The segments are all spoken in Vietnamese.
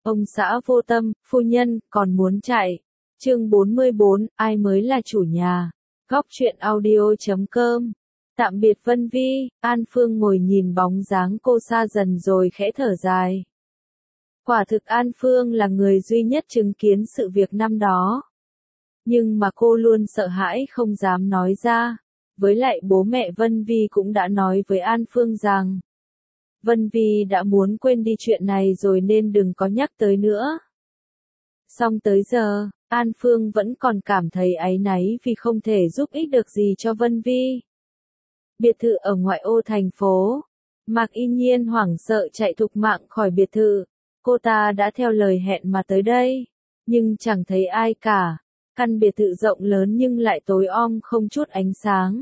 Ông xã vô tâm, phu nhân, còn muốn chạy. Chương 44, ai mới là chủ nhà. Góc truyện audio.com. Tạm biệt Vân Vi, An Phương ngồi nhìn bóng dáng cô xa dần rồi khẽ thở dài. Quả thực An Phương là người duy nhất chứng kiến sự việc năm đó. Nhưng mà cô luôn sợ hãi không dám nói ra. Với lại bố mẹ Vân Vi cũng đã nói với An Phương rằng Vân Vi đã muốn quên đi chuyện này rồi nên đừng có nhắc tới nữa. Song tới giờ, An Phương vẫn còn cảm thấy áy náy vì không thể giúp ích được gì cho Vân Vi. Biệt thự ở ngoại ô thành phố. Mạc Y Nhiên hoảng sợ chạy thục mạng khỏi biệt thự. Cô ta đã theo lời hẹn mà tới đây, nhưng chẳng thấy ai cả. Căn biệt thự rộng lớn nhưng lại tối om không chút ánh sáng.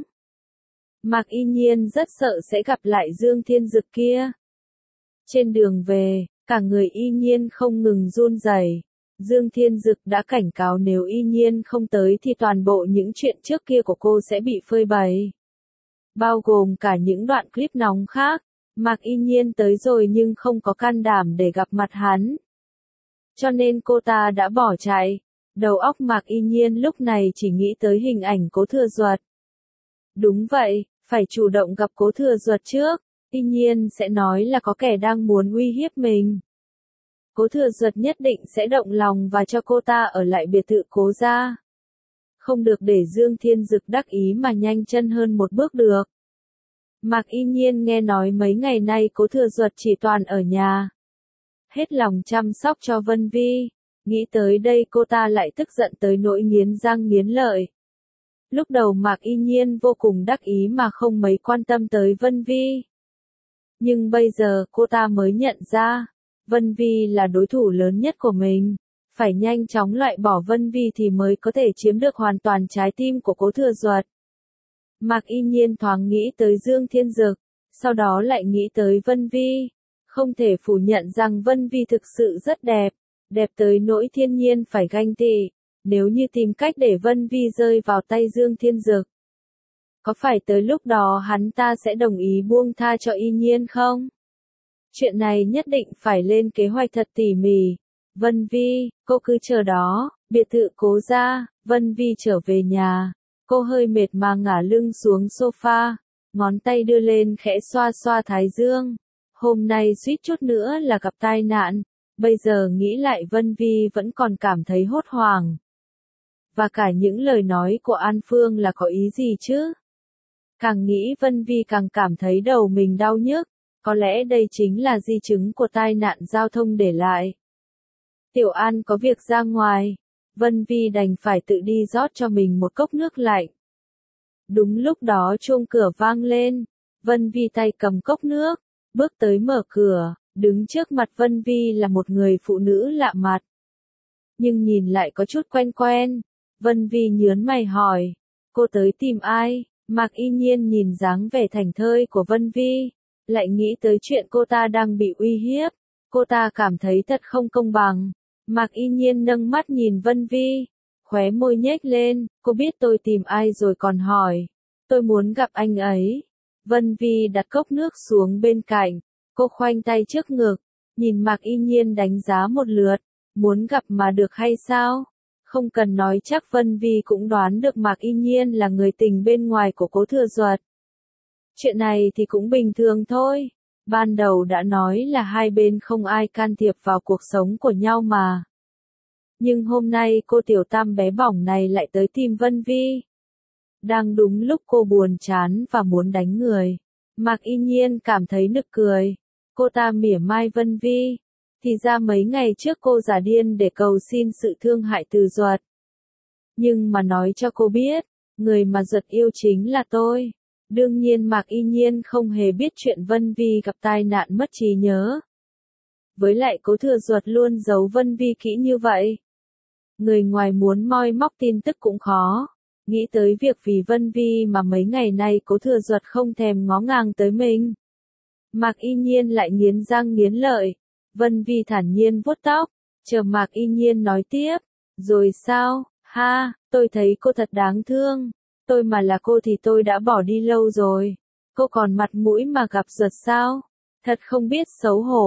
Mạc Y Nhiên rất sợ sẽ gặp lại Dương Thiên Dực kia. Trên đường về, cả người Y Nhiên không ngừng run rẩy. Dương Thiên Dực đã cảnh cáo nếu Y Nhiên không tới thì toàn bộ những chuyện trước kia của cô sẽ bị phơi bày. Bao gồm cả những đoạn clip nóng khác. Mạc Y Nhiên tới rồi nhưng không có can đảm để gặp mặt hắn. Cho nên cô ta đã bỏ chạy. Đầu óc Mạc Y Nhiên lúc này chỉ nghĩ tới hình ảnh Cố Thừa Duật. Đúng vậy, phải chủ động gặp Cố Thừa Duật trước. Y Nhiên sẽ nói là có kẻ đang muốn uy hiếp mình. Cố Thừa Duật nhất định sẽ động lòng và cho cô ta ở lại biệt thự Cố gia. Không được để Dương Thiên Dực đắc ý mà nhanh chân hơn một bước được. Mạc Y Nhiên nghe nói mấy ngày nay Cố Thừa Duật chỉ toàn ở nhà. Hết lòng chăm sóc cho Vân Vi. Nghĩ tới đây cô ta lại tức giận tới nỗi nghiến răng nghiến lợi. Lúc đầu Mạc Y Nhiên vô cùng đắc ý mà không mấy quan tâm tới Vân Vi. Nhưng bây giờ cô ta mới nhận ra, Vân Vi là đối thủ lớn nhất của mình. Phải nhanh chóng loại bỏ Vân Vi thì mới có thể chiếm được hoàn toàn trái tim của Cố Thừa Duật. Mạc Y Nhiên thoáng nghĩ tới Dương Thiên Dực, sau đó lại nghĩ tới Vân Vi. Không thể phủ nhận rằng Vân Vi thực sự rất đẹp, đẹp tới nỗi thiên nhiên phải ganh tị, nếu như tìm cách để Vân Vi rơi vào tay Dương Thiên Dực. Có phải tới lúc đó hắn ta sẽ đồng ý buông tha cho Y Nhiên không? Chuyện này nhất định phải lên kế hoạch thật tỉ mỉ. Vân Vi, cô cứ chờ đó, biệt thự Cố gia. Vân Vi trở về nhà. Cô hơi mệt mà ngả lưng xuống sofa, ngón tay đưa lên khẽ xoa xoa thái dương. Hôm nay suýt chút nữa là gặp tai nạn, bây giờ nghĩ lại Vân Vi vẫn còn cảm thấy hốt hoảng. Và cả những lời nói của An Phương là có ý gì chứ? Càng nghĩ Vân Vi càng cảm thấy đầu mình đau nhức, có lẽ đây chính là di chứng của tai nạn giao thông để lại. Tiểu An có việc ra ngoài. Vân Vi đành phải tự đi rót cho mình một cốc nước lạnh. Đúng lúc đó chuông cửa vang lên, Vân Vi tay cầm cốc nước, bước tới mở cửa, đứng trước mặt Vân Vi là một người phụ nữ lạ mặt. Nhưng nhìn lại có chút quen quen, Vân Vi nhớn mày hỏi, cô tới tìm ai? Mạc Y Nhiên nhìn dáng vẻ thảnh thơi của Vân Vi, lại nghĩ tới chuyện cô ta đang bị uy hiếp, cô ta cảm thấy thật không công bằng. Mạc Y Nhiên nâng mắt nhìn Vân Vi, khóe môi nhếch lên, cô biết tôi tìm ai rồi còn hỏi, tôi muốn gặp anh ấy. Vân Vi đặt cốc nước xuống bên cạnh, cô khoanh tay trước ngực, nhìn Mạc Y Nhiên đánh giá một lượt, muốn gặp mà được hay sao? Không cần nói chắc Vân Vi cũng đoán được Mạc Y Nhiên là người tình bên ngoài của Cố Thừa Duật. Chuyện này thì cũng bình thường thôi. Ban đầu đã nói là hai bên không ai can thiệp vào cuộc sống của nhau mà. Nhưng hôm nay cô tiểu tam bé bỏng này lại tới tìm Vân Vi. Đang đúng lúc cô buồn chán và muốn đánh người. Mạc Y Nhiên cảm thấy nực cười. Cô ta mỉa mai Vân Vi. Thì ra mấy ngày trước cô giả điên để cầu xin sự thương hại từ Duật. Nhưng mà nói cho cô biết, người mà Duật yêu chính là tôi. Đương nhiên Mạc Y Nhiên không hề biết chuyện Vân Vi gặp tai nạn mất trí nhớ. Với lại Cố Thừa Duật luôn giấu Vân Vi kỹ như vậy. Người ngoài muốn moi móc tin tức cũng khó. Nghĩ tới việc vì Vân Vi mà mấy ngày nay Cố Thừa Duật không thèm ngó ngàng tới mình. Mạc Y Nhiên lại nghiến răng nghiến lợi. Vân Vi thản nhiên vuốt tóc, chờ Mạc Y Nhiên nói tiếp. Rồi sao? Ha, tôi thấy cô thật đáng thương. Tôi mà là cô thì tôi đã bỏ đi lâu rồi. Cô còn mặt mũi mà gặp Duật sao? Thật không biết xấu hổ.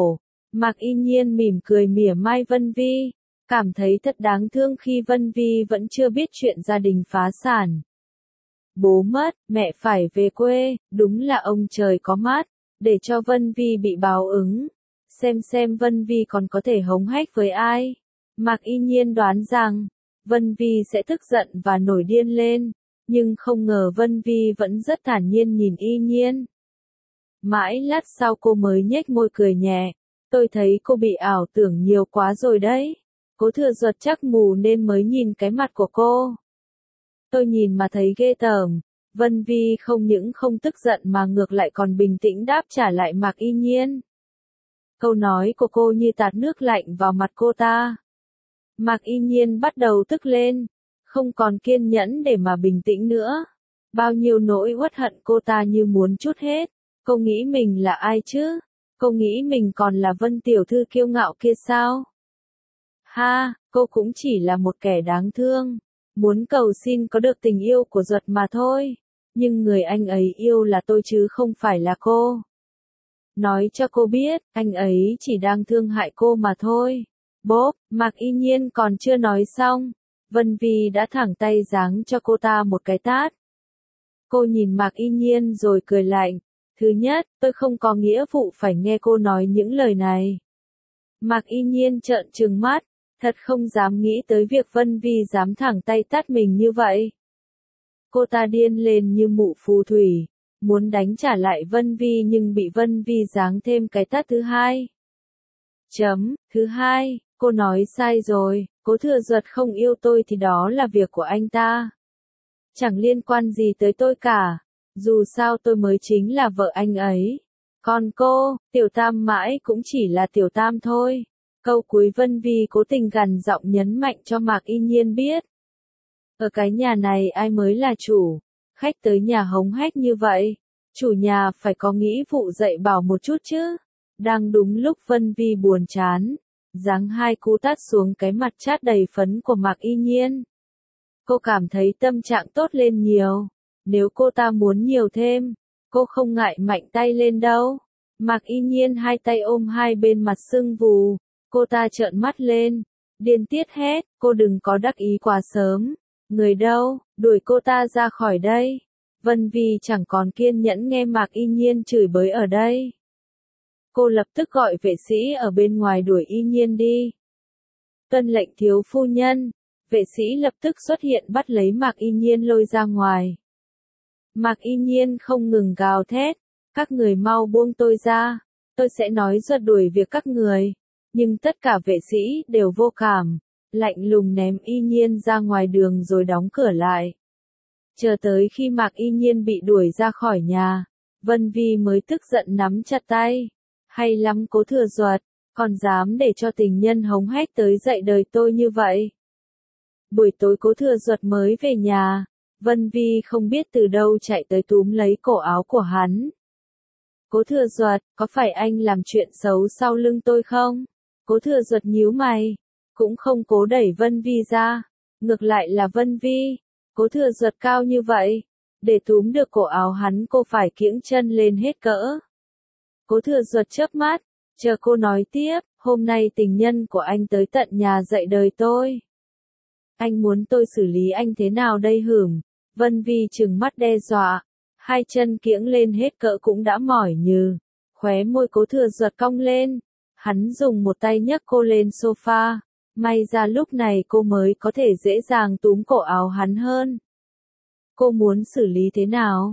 Mạc Y Nhiên mỉm cười mỉa mai Vân Vi, cảm thấy thật đáng thương khi Vân Vi vẫn chưa biết chuyện gia đình phá sản. Bố mất, mẹ phải về quê, đúng là ông trời có mắt, để cho Vân Vi bị báo ứng. Xem Vân Vi còn có thể hống hách với ai. Mạc Y Nhiên đoán rằng, Vân Vi sẽ tức giận và nổi điên lên, nhưng không ngờ Vân Vi vẫn rất thản nhiên nhìn Y Nhiên. Mãi lát sau cô mới nhếch môi cười nhẹ, tôi thấy cô bị ảo tưởng nhiều quá rồi đấy. Cố Thừa Duật chắc mù nên mới nhìn cái mặt của cô. Tôi nhìn mà thấy ghê tởm. Vân Vi không những không tức giận mà ngược lại còn bình tĩnh đáp trả lại Mạc Y Nhiên. Câu nói của cô như tạt nước lạnh vào mặt cô ta. Mạc Y Nhiên bắt đầu tức lên, không còn kiên nhẫn để mà bình tĩnh nữa. Bao nhiêu nỗi uất hận cô ta như muốn trút hết. Cô nghĩ mình là ai chứ? Cô nghĩ mình còn là Vân tiểu thư kiêu ngạo kia sao? Ha, cô cũng chỉ là một kẻ đáng thương, muốn cầu xin có được tình yêu của Duật mà thôi. Nhưng người anh ấy yêu là tôi chứ không phải là cô. Nói cho cô biết, anh ấy chỉ đang thương hại cô mà thôi. Bốp, Mạc Y Nhiên còn chưa nói xong, Vân Vi đã thẳng tay giáng cho cô ta một cái tát. Cô nhìn Mạc Y Nhiên rồi cười lạnh. Thứ nhất, tôi không có nghĩa vụ phải nghe cô nói những lời này. Mạc Y Nhiên trợn trừng mắt, thật không dám nghĩ tới việc Vân Vi dám thẳng tay tát mình như vậy. Cô ta điên lên như mụ phù thủy, muốn đánh trả lại Vân Vi nhưng bị Vân Vi giáng thêm cái tát thứ hai. Thứ hai, cô nói sai rồi, Cố Thừa Duật không yêu tôi thì đó là việc của anh ta. Chẳng liên quan gì tới tôi cả, dù sao tôi mới chính là vợ anh ấy. Còn cô, Tiểu Tam mãi cũng chỉ là Tiểu Tam thôi. Câu cuối Vân Vi cố tình gằn giọng nhấn mạnh cho Mạc Y Nhiên biết. Ở cái nhà này ai mới là chủ, khách tới nhà hống hách như vậy, chủ nhà phải có nghĩa vụ dạy bảo một chút chứ. Đang đúng lúc Vân Vi buồn chán, giáng hai cú tát xuống cái mặt chát đầy phấn của Mạc Y Nhiên. Cô cảm thấy tâm trạng tốt lên nhiều, nếu cô ta muốn nhiều thêm, cô không ngại mạnh tay lên đâu. Mạc Y Nhiên hai tay ôm hai bên mặt sưng vù, cô ta trợn mắt lên, điên tiết hét, cô đừng có đắc ý quá sớm. Người đâu, đuổi cô ta ra khỏi đây. Vân Vi chẳng còn kiên nhẫn nghe Mạc Y Nhiên chửi bới ở đây. Cô lập tức gọi vệ sĩ ở bên ngoài đuổi Y Nhiên đi. Tuân lệnh thiếu phu nhân. Vệ sĩ lập tức xuất hiện bắt lấy Mạc Y Nhiên lôi ra ngoài. Mạc Y Nhiên không ngừng gào thét, các người mau buông tôi ra, tôi sẽ nói Duật đuổi việc các người. Nhưng tất cả vệ sĩ đều vô cảm, lạnh lùng ném Y Nhiên ra ngoài đường rồi đóng cửa lại. Chờ tới khi Mạc Y Nhiên bị đuổi ra khỏi nhà, Vân Vi mới tức giận nắm chặt tay. Hay lắm Cố Thừa Duật, còn dám để cho tình nhân hống hách tới dạy đời tôi như vậy. Buổi tối Cố Thừa Duật mới về nhà, Vân Vi không biết từ đâu chạy tới túm lấy cổ áo của hắn. Cố Thừa Duật, có phải anh làm chuyện xấu sau lưng tôi không? Cố Thừa Duật nhíu mày, cũng không cố đẩy Vân Vi ra, ngược lại là Vân Vi. Cố Thừa Duật cao như vậy, để túm được cổ áo hắn cô phải kiễng chân lên hết cỡ. Cố Thừa Duật chớp mắt, chờ cô nói tiếp, hôm nay tình nhân của anh tới tận nhà dạy đời tôi. Anh muốn tôi xử lý anh thế nào đây hửm? Vân Vi trừng mắt đe dọa, hai chân kiễng lên hết cỡ cũng đã mỏi nhừ. Khóe môi Cố Thừa Duật cong lên, hắn dùng một tay nhấc cô lên sofa, may ra lúc này cô mới có thể dễ dàng túm cổ áo hắn hơn. Cô muốn xử lý thế nào?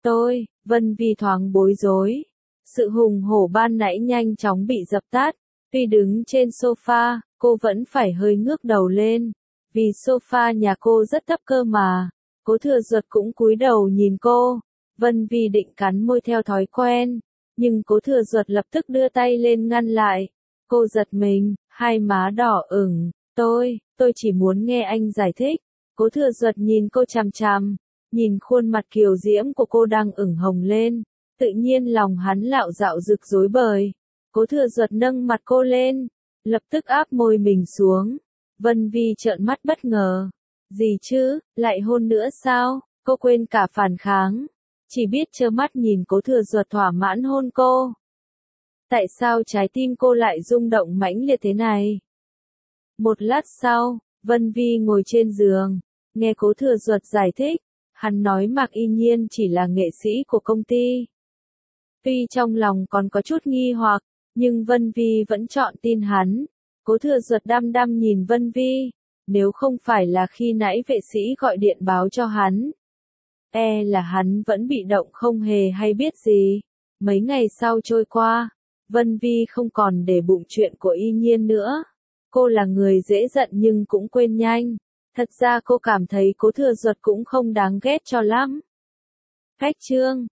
Vân Vi thoáng bối rối. Sự hùng hổ ban nãy nhanh chóng bị dập tắt, tuy đứng trên sofa, cô vẫn phải hơi ngước đầu lên, vì sofa nhà cô rất thấp cơ mà. Cố Thừa Duật cũng cúi đầu nhìn cô, Vân Vi định cắn môi theo thói quen, nhưng Cố Thừa Duật lập tức đưa tay lên ngăn lại. Cô giật mình, hai má đỏ ửng, tôi chỉ muốn nghe anh giải thích. Cố Thừa Duật nhìn cô chằm chằm, nhìn khuôn mặt kiều diễm của cô đang ửng hồng lên. Tự nhiên lòng hắn lạo dạo rực rối bời. Cố Thừa Duật nâng mặt cô lên, lập tức áp môi mình xuống. Vân Vi trợn mắt bất ngờ. Gì chứ, lại hôn nữa sao? Cô quên cả phản kháng, chỉ biết trơ mắt nhìn Cố Thừa Duật thỏa mãn hôn cô. Tại sao trái tim cô lại rung động mãnh liệt thế này? Một lát sau, Vân Vi ngồi trên giường, nghe Cố Thừa Duật giải thích. Hắn nói Mạc Y Nhiên chỉ là nghệ sĩ của công ty. Tuy trong lòng còn có chút nghi hoặc, nhưng Vân Vi vẫn chọn tin hắn. Cố Thừa Duật đăm đăm nhìn Vân Vi. Nếu không phải là khi nãy vệ sĩ gọi điện báo cho hắn, là hắn vẫn bị động không hề hay biết gì. Mấy ngày sau trôi qua, Vân Vi không còn để bụng chuyện của Y Nhiên nữa. Cô là người dễ giận nhưng cũng quên nhanh. Thật ra cô cảm thấy Cố Thừa Duật cũng không đáng ghét cho lắm. Khách chương